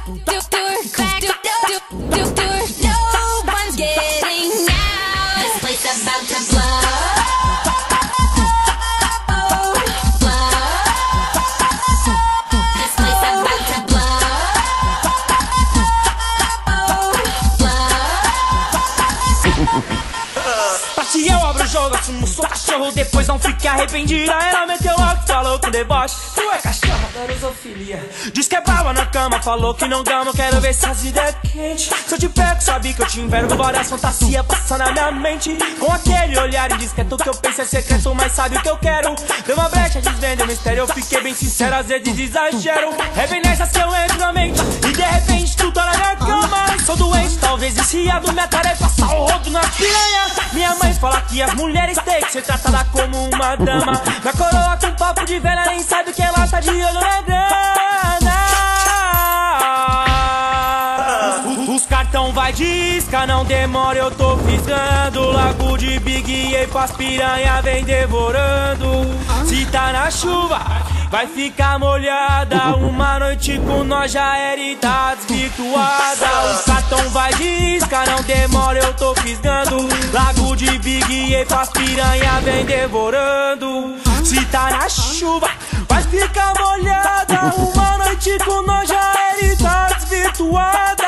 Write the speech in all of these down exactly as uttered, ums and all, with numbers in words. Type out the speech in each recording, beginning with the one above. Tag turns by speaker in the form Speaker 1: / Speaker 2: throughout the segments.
Speaker 1: one's getting out. This place about to blow.
Speaker 2: Parti, eu abro o jogo, assumo, sou cachorro, depois não fique arrependida. Ela meteu logo, falou com deboche, tu é cachorra da zoofilia. Diz que é brava na cama, falou que não gama, quero ver se as ideias é quente. Se eu te pego, sabe que eu te envergo, várias fantasias passam na minha mente. Com aquele olhar e diz que é tudo que eu penso é secreto, mas sabe o que eu quero. Deu uma brecha, desvende o mistério, eu fiquei bem sincero, às vezes exagero. É bem nessas que eu entro na mente, e de repente tu tá na minha cama. Sou doente, talvez viciado, minha tarefa é passar o rodo na piranha. Minha mãe fala que as mulheres têm que ser tratadas como uma dama. Na coroa com papo de velha, nem sabe que ela tá de olho na grana. Os, os cartão vai disca, não demora, eu tô fisgando. Lago de Big E pras piranha vem devorando. Se tá na chuva, vai ficar molhada. Uma noite com nós já era e tá desvirtuada. O cartão vai disca, não demora, eu tô fisgando. Lago de Big E pras piranha vem devorando. Se tá na chuva, vai ficar molhada. Uma noite com nós já era e tá desvirtuada.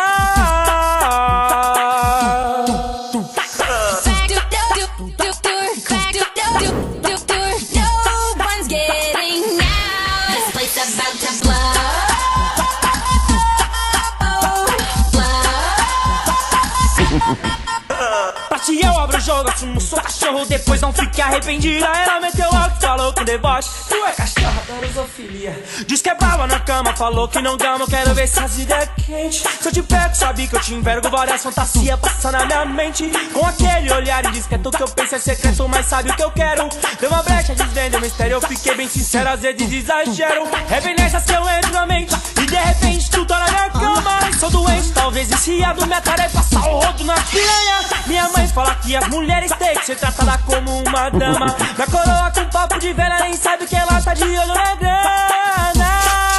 Speaker 2: Parti, eu abro o jogo, assumo, sou cachorro, depois não fique arrependida. Ela meteu logo, falou com deboche, tu é cachorra da zoofilia. Diz que é brava na cama, falou que não gama, quero ver se as ideias é quente. Se eu te pego, sabe que eu te envergo, várias fantasias passam na minha mente. Com aquele olhar e diz que é tudo que eu penso é secreto, mas sabe o que eu quero. Deu uma brecha, desvende o mistério, eu fiquei bem sincero, às vezes exagero. É bem nessas que eu entro na mente, e de repente tu tá na minha cama. Sou doente, talvez viciado, minha tarefa é passar o rodo na piranha. Minha mãe fala que as mulheres têm que ser tratadas como uma dama. Na coroa com papo de velha, nem sabe que ela tá de olho na grana.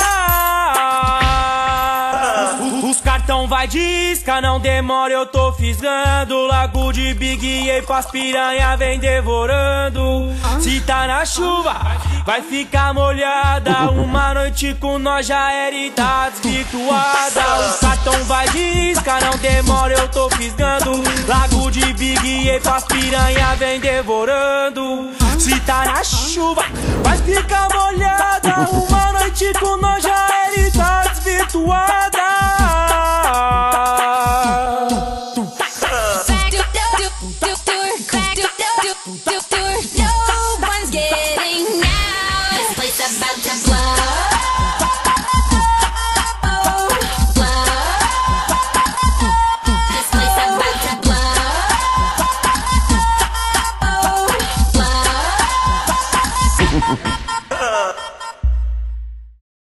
Speaker 2: Os, os cartão vai disca, não demora, eu tô fisgando. Lago de Big E pras piranha vem devorando. Se tá na chuva, vai ficar molhada. Uma noite com nós já era e tá desvirtuada. O cartão vai disca, não demora, eu tô fisgando. Lago de Big E pras piranha vem devorando. Se tá na chuva, vai ficar molhada. Uma noite com nós já era e tá desvirtuada.